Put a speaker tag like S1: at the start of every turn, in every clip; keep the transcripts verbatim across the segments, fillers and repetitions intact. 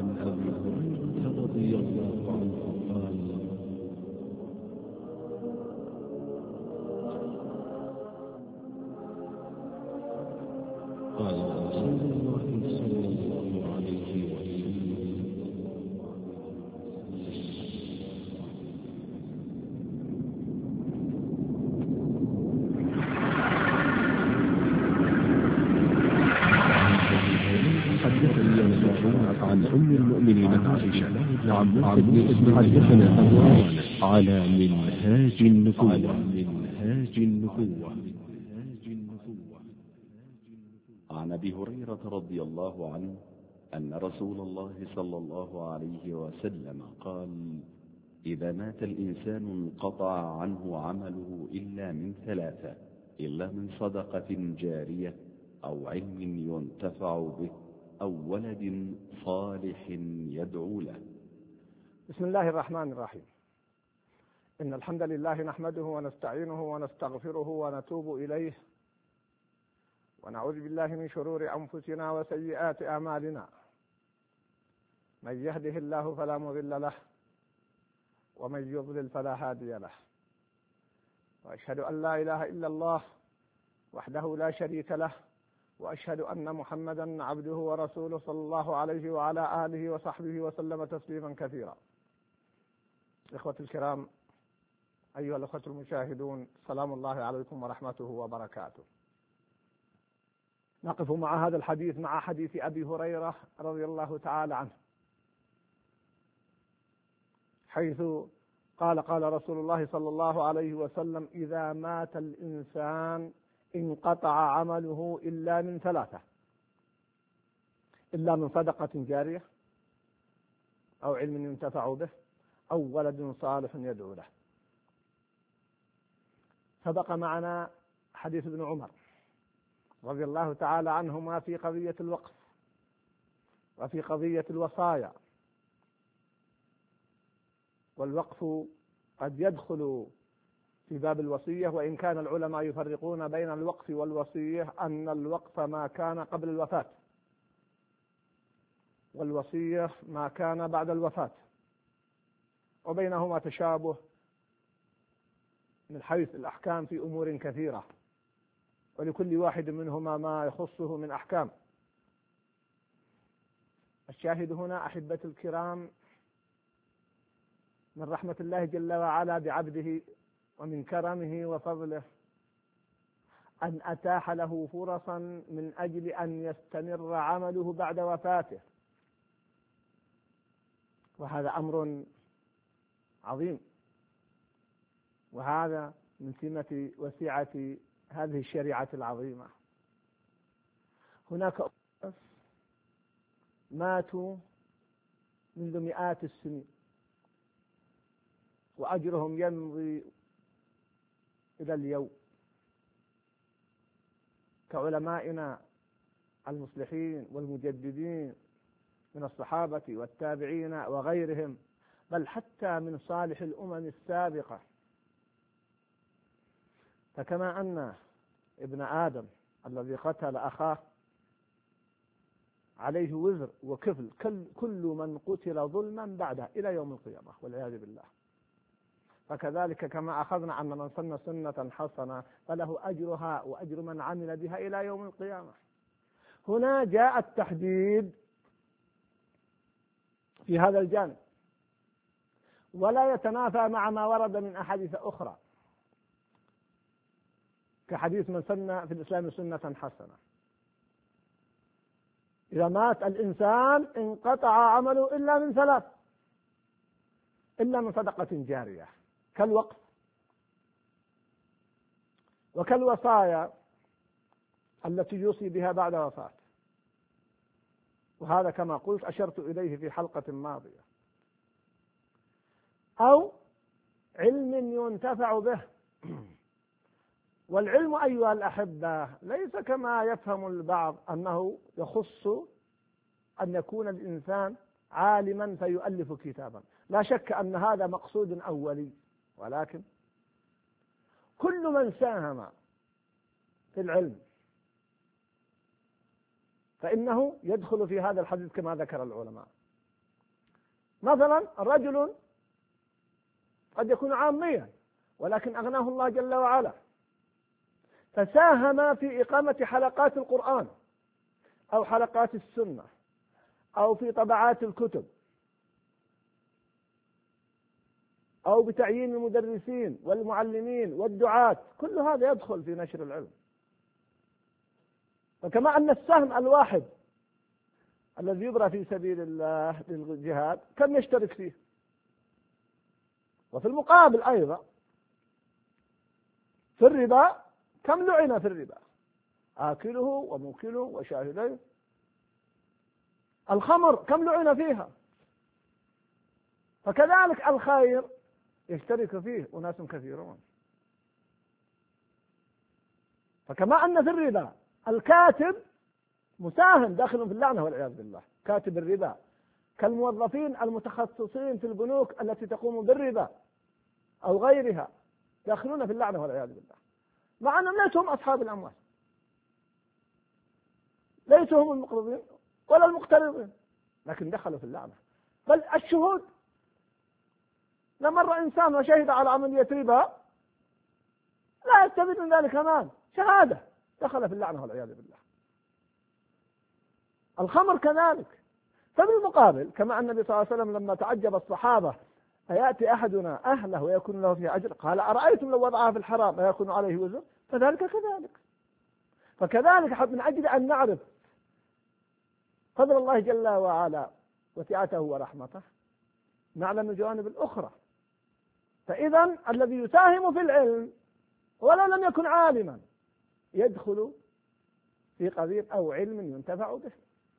S1: عن أبي هريرة رضي الله عنه قال قال رسول الله صلى الله عليه وسلم عن أم المؤمنين عائشة عن ابن حدثنا على منهاج النبوة منهاج النبوة
S2: عن أبي هريرة رضي الله عنه أن رسول الله صلى الله عليه وسلم قال: إذا مات الإنسان انقطع عنه عمله إلا من ثلاثة، إلا من صدقة جارية أو علم ينتفع به أو ولد صالح يدعو له.
S3: بسم الله الرحمن الرحيم. إن الحمد لله نحمده ونستعينه ونستغفره ونتوب إليه، ونعوذ بالله من شرور أنفسنا وسيئات أعمالنا. من يهده الله فلا مضل له، ومن يضلل فلا هادي له. وأشهد أن لا إله إلا الله وحده لا شريك له، وأشهد أن محمدا عبده ورسوله صلى الله عليه وعلى آله وصحبه وسلم تسليما كثيرا. إخوة الكرام، أيها الأخوة المشاهدون، سلام الله عليكم ورحمته وبركاته. نقف مع هذا الحديث مع حديث أبي هريرة رضي الله تعالى عنه، حيث قال قال رسول الله صلى الله عليه وسلم: إذا مات الإنسان انقطع عمله إلا من ثلاثة، إلا من صدقة جارية أو علم ينتفع به أو ولد صالح يدعو له. سبق معنا حديث ابن عمر رضي الله تعالى عنهما في قضية الوقف وفي قضية الوصايا. والوقف قد يدخل في باب الوصية، وإن كان العلماء يفرقون بين الوقف والوصية أن الوقف ما كان قبل الوفاة، والوصية ما كان بعد الوفاة، وبينهما تشابه من حيث الأحكام في أمور كثيرة، ولكل واحد منهما ما يخصه من أحكام. الشاهد هنا أحبة الكرام من رحمة الله جل وعلا بعبده ومن كرمه وفضله أن أتاح له فرصا من أجل أن يستمر عمله بعد وفاته، وهذا أمر عظيم، وهذا من سمة وسعة هذه الشريعة العظيمة. هناك أناس ماتوا منذ مئات السنين وأجرهم يمضي إلى اليوم، كعلمائنا المصلحين والمجددين من الصحابة والتابعين وغيرهم، بل حتى من صالح الأمم السابقة. فكما أن ابن آدم الذي قتل أخاه عليه وزر وكفل كل من قتل ظلما بعده إلى يوم القيامة والعياذ بالله، فكذلك كما أخذنا أن من سن سنة حسنة فله أجرها وأجر من عمل بها إلى يوم القيامة. هنا جاء التحديد في هذا الجانب، ولا يتنافى مع ما ورد من أحاديث أخرى، كحديث من سن في الإسلام سنة حسنة. إذا مات الإنسان انقطع عمله إلا من ثلاث، إلا من صدقة جارية كالوقف وكالوصايا التي يوصي بها بعد وفاة، وهذا كما قلت أشرت إليه في حلقة ماضية، أو علم ينتفع به. والعلم أيها الأحبة ليس كما يفهم البعض أنه يخص أن يكون الإنسان عالما فيؤلف كتابا، لا شك أن هذا مقصود أولي، ولكن كل من ساهم في العلم فإنه يدخل في هذا الحديث كما ذكر العلماء. مثلا رجل قد يكون عاميا ولكن أغناه الله جل وعلا، فساهم في إقامة حلقات القرآن أو حلقات السنة أو في طبعات الكتب أو بتعيين المدرسين والمعلمين والدعاة، كل هذا يدخل في نشر العلم. فكما أن السهم الواحد الذي يبرى في سبيل الله للجهاد كم يشترك فيه، وفي المقابل أيضا في الربا كم لعن في الربا آكله وموكله وشاهديه. الخمر كم لعن فيها. فكذلك الخير يشترك فيه أناس كثيرون. فكما أن في الربا الكاتب مساهم داخل في اللعنة والعياذ بالله، كاتب الربا كالموظفين المتخصصين في البنوك التي تقوم بالربا أو غيرها داخلون في اللعنة والعياذ بالله، مع أنهم ليسوا هم أصحاب الأموال، ليسوا هم المقرضين ولا المقترضين، لكن دخلوا في اللعنة. بل الشهود، لما مر إنسان وشهد على عملية ربا لا يستفيد من ذلك مال، شهادة، دخل في اللعنة والعياذ بالله. الخمر كذلك. فبالمقابل كما أن النبي صلى الله عليه وسلم لما تعجب الصحابة أيأتي أحدنا أهله ويكون له فيه أجر، قال أرأيتم لو وضعها في الحرام أيكون عليه وزر؟ فذلك كذلك. فكذلك من أجل أن نعرف فضل الله جل وعلا وسعته ورحمته نعلم الجوانب الأخرى. فإذا الذي يساهم في العلم ولو لم يكن عالما يدخل في قضية أو علم ينتفع به.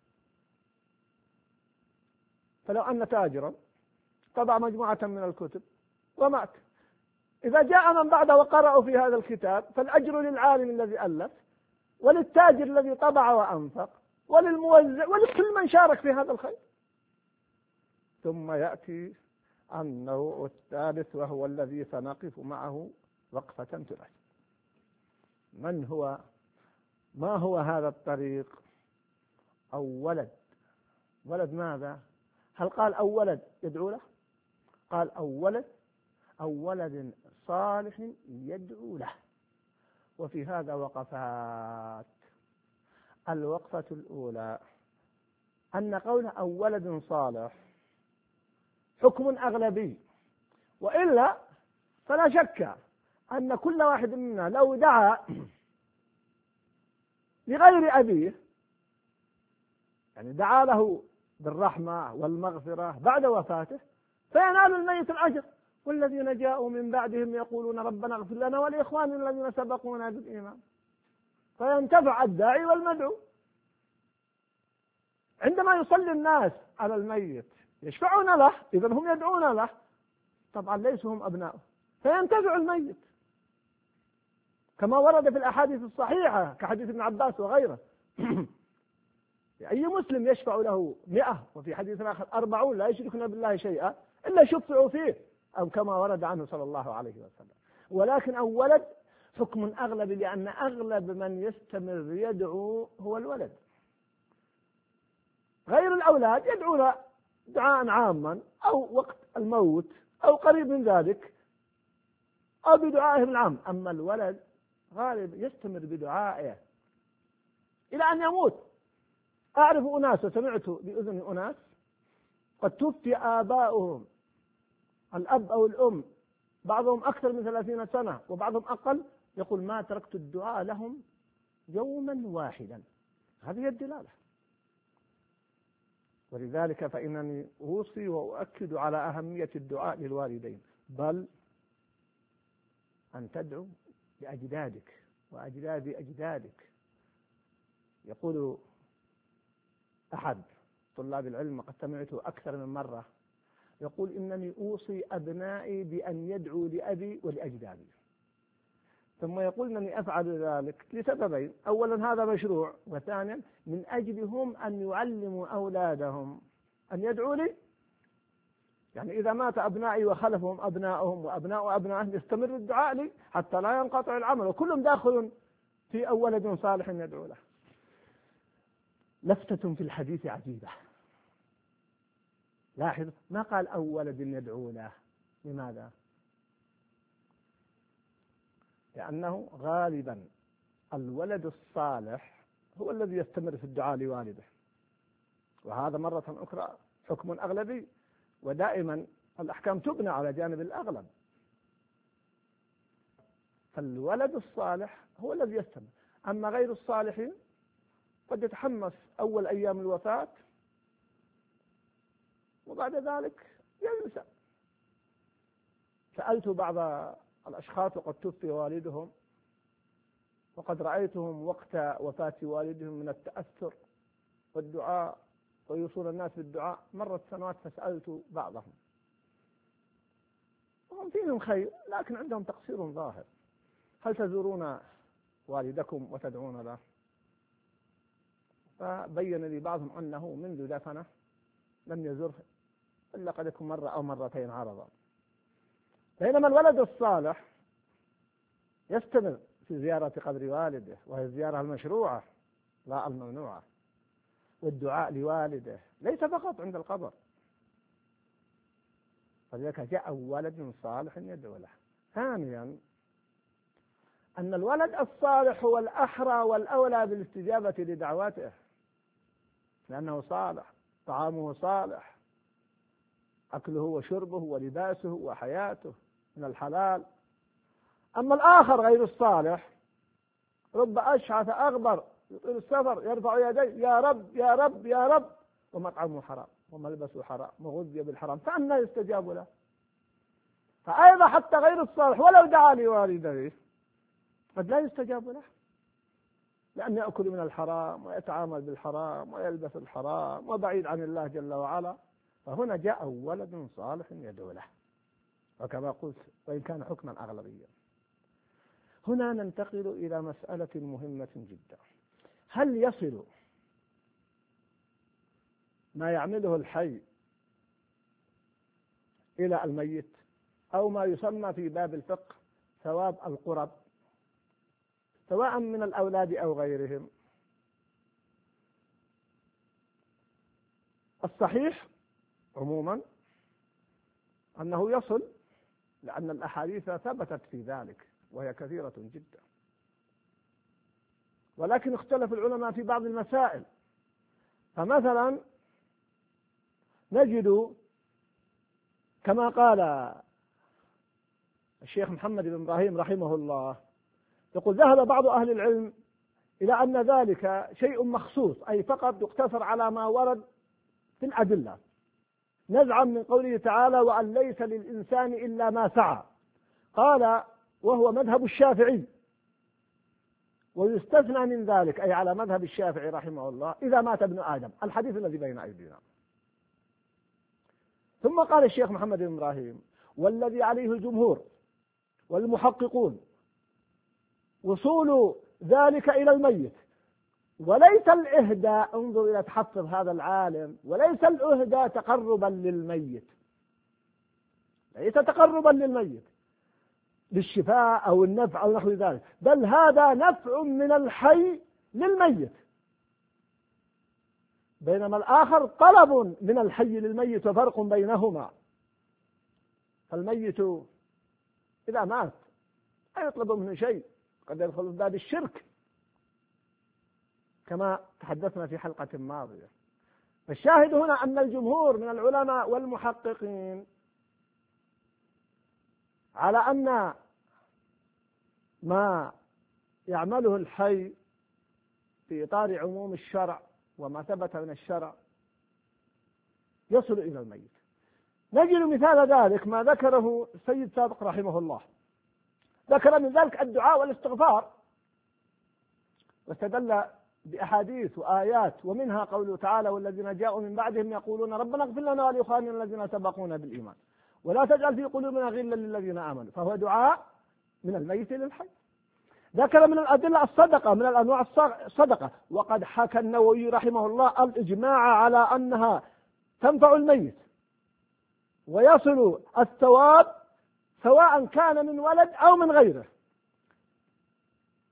S3: فلو أن تاجرا طبع مجموعة من الكتب ومات، إذا جاء من بعده وقرأوا في هذا الكتاب فالأجر للعالم الذي ألف وللتاجر الذي طبع وأنفق وللموزع ولكل من شارك في هذا الخير. ثم يأتي النوع الثالث وهو الذي سنقف معه وقفة تناسب. من هو ما هو هذا الطريق؟ أو ولد. ولد ماذا؟ هل قال أو ولد يدعو له؟ قال أو ولد أو ولد صالح يدعو له. وفي هذا وقفات. الوقفة الأولى أن قوله أو ولد صالح حكم أغلبي، وإلا فلا شك أن كل واحد منا لو دعا لغير أبيه، يعني دعا له بالرحمة والمغفرة بعد وفاته، فينال الميت الأجر. والذين جاءوا من بعدهم يقولون ربنا اغفر لنا ولإخواننا الذين سبقونا بالإيمان، فينتفع الداعي والمدعو. عندما يصلي الناس على الميت يشفعون له، إذن هم يدعون له، طبعا ليسوا هم أبناؤه، فينتفع الميت كما ورد في الأحاديث الصحيحة كحديث ابن عباس وغيره. أي مسلم يشفع له مئة، وفي حديث آخر أربعون لا يشركون بالله شيئا إلا شفعوا فيه، أو كما ورد عنه صلى الله عليه وسلم. ولكن أو ولد حكم أغلب، لأن أغلب من يستمر يدعو هو الولد. غير الأولاد يدعون دعاء عاما أو وقت الموت أو قريب من ذلك أو بدعائهم العام، أما الولد غالب يستمر بدعائه إلى أن يموت. أعرف أناس وسمعت بأذن أناس قد توفي آباؤهم الأب أو الأم، بعضهم أكثر من ثلاثين سنة وبعضهم أقل، يقول ما تركت الدعاء لهم يوما واحدا. هذه الدلالة. ولذلك فإنني أوصي وأؤكد على أهمية الدعاء للوالدين، بل أن تدعو لأجدادك وأجداد أجدادك. يقول أحد طلاب العلم وقد سمعته أكثر من مرة يقول إنني أوصي أبنائي بأن يدعوا لأبي ولأجدادي، ثم يقول إنني أفعل ذلك لسببين: أولا هذا مشروع، وثانيا من أجلهم أن يعلموا أولادهم أن يدعوا لي. يعني إذا مات أبنائي وخلفهم أبنائهم وأبناء أبنائهم يستمر الدعاء لي حتى لا ينقطع العمل، وكلهم داخل في أو ولد صالح يدعو له. لفتة في الحديث عجيبة. لاحظ ما قال أو ولد يدعو له. لماذا؟ لأنه غالبا الولد الصالح هو الذي يستمر في الدعاء لوالده، وهذا مرة أخرى حكم أغلبي، ودائما الأحكام تبنى على جانب الأغلب. فالولد الصالح هو الذي يستمر، أما غير الصالحين قد يتحمس أول أيام الوفاة وبعد ذلك ينسى. سألت بعض الأشخاص وقد توفي والدهم، وقد رأيتهم وقت وفاة والدهم من التأثر والدعاء ويوصون الناس بالدعاء. مرت سنوات فسألت بعضهم وهم فيهم خير لكن عندهم تقصير ظاهر. هل تزورون والدكم وتدعون له؟ فبين لي بعضهم أنه منذ دفنه لم يزره إلا قد يكون مرة أو مرتين عرضا. بينما الولد الصالح يستمر في زيارة قبر والده، وهي الزيارة المشروعة لا الممنوعة، والدعاء لوالده ليس فقط عند القبر. فلذلك جاء ولد صالح يدعو له. ثانيا أن الولد الصالح هو الأحرى والأولى بالاستجابة لدعواته، لأنه صالح، طعامه صالح، أكله وشربه ولباسه وحياته من الحلال. أما الآخر غير الصالح رب أشعث أغبر يطيل السفر يرفع يديه يا رب يا رب يا رب، ومطعمه حرام وملبسه حرام وغذي بالحرام، فأنا يستجاب له؟ فأيضا حتى غير الصالح ولو دعا لوالديه قد لا يستجاب له، لأن يأكل من الحرام ويتعامل بالحرام ويلبس الحرام وبعيد عن الله جل وعلا. فهنا جاء ولد صالح يدعو له، وكما قلت وإن كان حكما أغلبيا. هنا ننتقل إلى مسألة مهمة جدا: هل يصل ما يعمله الحي إلى الميت، أو ما يسمى في باب الفقه ثواب القرب، سواء من الأولاد أو غيرهم؟ الصحيح عموما أنه يصل، لأن الأحاديث ثبتت في ذلك وهي كثيرة جدا، ولكن اختلف العلماء في بعض المسائل. فمثلا نجد كما قال الشيخ محمد بن إبراهيم رحمه الله، يقول: ذهب بعض أهل العلم إلى أن ذلك شيء مخصوص، أي فقط يقتصر على ما ورد في الأدلة، نزعا من قوله تعالى: وأن ليس للإنسان إلا ما سعى. قال: وهو مذهب الشافعي، ويستثنى من ذلك، أي على مذهب الشافعي رحمه الله، إذا مات ابن آدم، الحديث الذي بين أيدينا. ثم قال الشيخ محمد بن إبراهيم: والذي عليه الجمهور والمحققون وصول ذلك إلى الميت، وليس الإهداء، انظر إلى تحفظ هذا العالم، وليس الإهداء تقربا للميت، ليس تقربا للميت بالشفاء أو النفع أو نحو ذلك، بل هذا نفع من الحي للميت، بينما الآخر طلب من الحي للميت، وفرق بينهما. فالميت إذا مات لا يطلب منه شيء، قد يدخل في باب الشرك كما تحدثنا في حلقة ماضية. فالشاهد هنا أن الجمهور من العلماء والمحققين على أن ما يعمله الحي في إطار عموم الشرع وما ثبت من الشرع يصل إلى الميت. نجد مثال ذلك ما ذكره السيد سابق رحمه الله، ذكر من ذلك الدعاء والاستغفار، واستدل بأحاديث وآيات، ومنها قوله تعالى: والذين جاءوا من بعدهم يقولون ربنا اغفر لنا ولإخواننا الذين سبقونا بالإيمان ولا تجعل في قلوبنا غلا للذين آمنوا، فهو دعاء من الميت للحي. ذكر من الأدلة الصدقة، من الأنواع الصدقة، وقد حكى النووي رحمه الله الإجماع على أنها تنفع الميت ويصل الثواب سواء كان من ولد أو من غيره،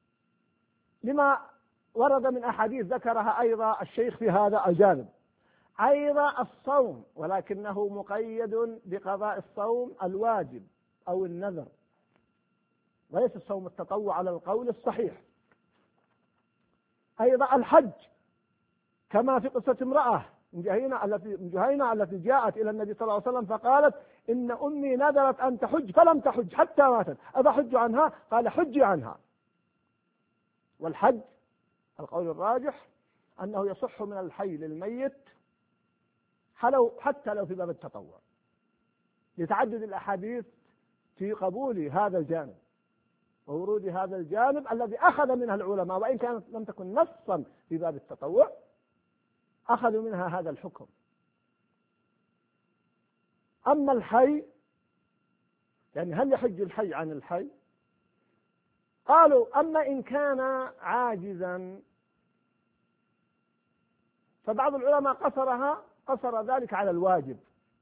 S3: لما ورد من أحاديث ذكرها أيضا الشيخ في هذا الجانب. أيضا الصوم، ولكنه مقيد بقضاء الصوم الواجب أو النذر، وليس الصوم التطوع على القول الصحيح. أيضا الحج، كما في قصة امرأة من جهينة التي من جهينة التي جاءت إلى النبي صلى الله عليه وسلم فقالت إن أمي نذرت أن تحج فلم تحج حتى ماتت، أفحج عنها؟ قال حجي عنها. والحج القول الراجح أنه يصح من الحي للميت حتى لو في باب التطوع، لتعدد الأحاديث في قبول هذا الجانب وورود هذا الجانب الذي أخذ منها العلماء، وإن كانت لم تكن نصا في باب التطوع أخذوا منها هذا الحكم. أما الحي، يعني هل يحج الحي عن الحي؟ قالوا أما إن كان عاجزا، فبعض العلماء قصرها قصر ذلك على الواجب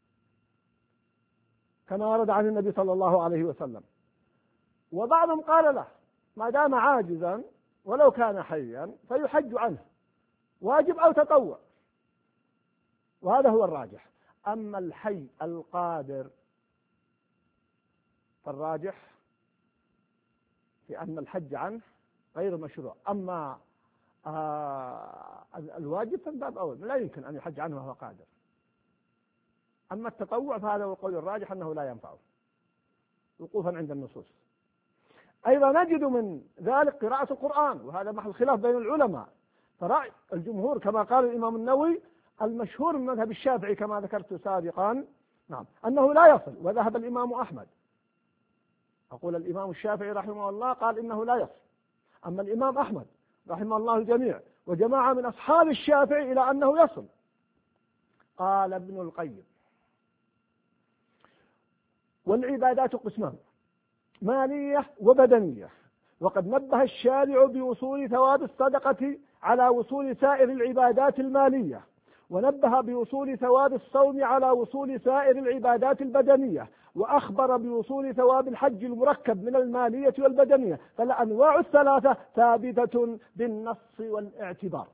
S3: كما ورد عن النبي صلى الله عليه وسلم، وبعضهم قال له ما دام عاجزا ولو كان حيا فيحج عنه واجب أو تطوع، وهذا هو الراجح. أما الحي القادر فالراجح في أن الحج عنه غير مشروع. أما آه الواجب فالباب أول لا يمكن أن يحج عنه وهو قادر. أما التطوع فهذا هو القول الراجح أنه لا ينفعه وقوفا عند النصوص. أيضا نجد من ذلك قراءة القرآن، وهذا محل خلاف بين العلماء، فرأي الجمهور كما قال الإمام النووي المشهور من مذهب الشافعي كما ذكرت سابقا نعم أنه لا يصل، وذهب الإمام أحمد، أقول الإمام الشافعي رحمه الله قال إنه لا يصل، أما الإمام أحمد رحمه الله الجميع وجماعة من أصحاب الشافعي إلى أنه يصل. قال ابن القيم والعبادات قسمان مالية وبدنية، وقد نبه الشارع بوصول ثواب الصدقة على وصول سائر العبادات المالية، ونبه بوصول ثواب الصوم على وصول سائر العبادات البدنية، وأخبر بوصول ثواب الحج المركب من المالية والبدنية، فالأنواع الثلاثة ثابتة بالنص والاعتبار.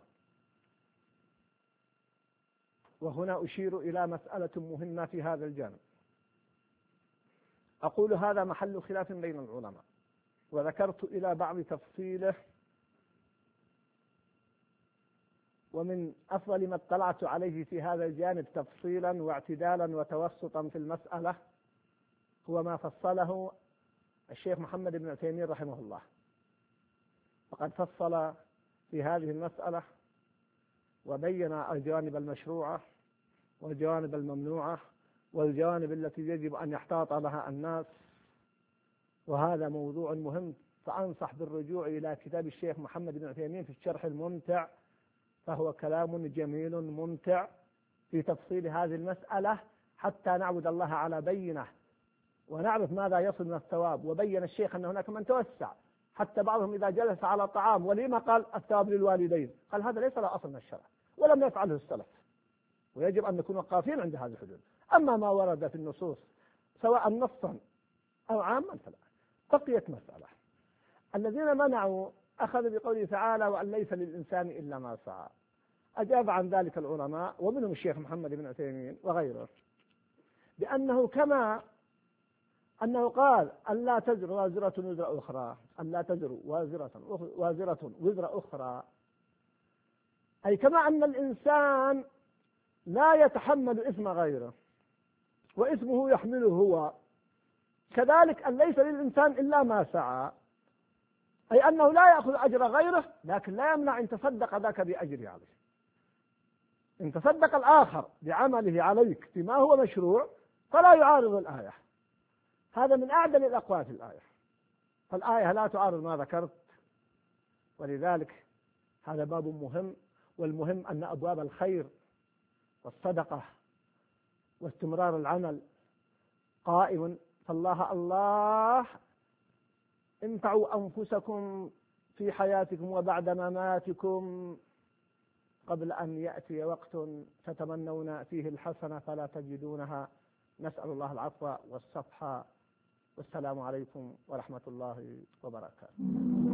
S3: وهنا أشير إلى مسألة مهمة في هذا الجانب، أقول هذا محل خلاف بين العلماء، وذكرت إلى بعض تفصيله، ومن أفضل ما اطلعت عليه في هذا الجانب تفصيلا واعتدالا وتوسطا في المسألة هو ما فصله الشيخ محمد بن عثيمين رحمه الله. فقد فصل في هذه المسألة وبين الجوانب المشروعة والجوانب الممنوعة والجوانب التي يجب أن يحتاط لها الناس، وهذا موضوع مهم، فأنصح بالرجوع إلى كتاب الشيخ محمد بن عثيمين في الشرح الممتع، فهو كلام جميل ممتع في تفصيل هذه المسألة حتى نعبد الله على بينه ونعرف ماذا يصل من الثواب. وبين الشيخ أن هناك من توسع، حتى بعضهم إذا جلس على طعام ولما قال الثواب للوالدين، قال هذا ليس له أصل من الشرع ولم يفعله السلف، ويجب أن نكون وقافين عند هذه الحدود. أما ما ورد في النصوص سواء نصا أو عاما فلا. بقيت مسألة، الذين منعوا أخذ بقوله تعالى وأن ليس للإنسان إلا ما سعى، أجاب عن ذلك العلماء ومنهم الشيخ محمد بن عثيمين وغيره بأنه كما أنه قال أن لا تزر وازرة وزر أخرى، أن لا تزر وازرة وازرة وزر أخرى، أي كما أن الإنسان لا يتحمل إثم غيره وإثمه يحمله هو، كذلك أن ليس للإنسان إلا ما سعى، أي أنه لا يأخذ أجر غيره، لكن لا يمنع إن تصدق ذاك بأجر عليه، إن تصدق الآخر بعمله عليك بما هو مشروع فلا يعارض الآية. هذا من أعدل الأقوال في الآية، فالآية لا تعارض ما ذكرت، ولذلك هذا باب مهم. والمهم أن أبواب الخير والصدقة واستمرار العمل قائم، فالله الله انفعوا أنفسكم في حياتكم وبعد مماتكم قبل أن يأتي وقت تتمنون فيه الحسنة فلا تجدونها. نسأل الله العفو والصفح، والسلام عليكم ورحمة الله وبركاته.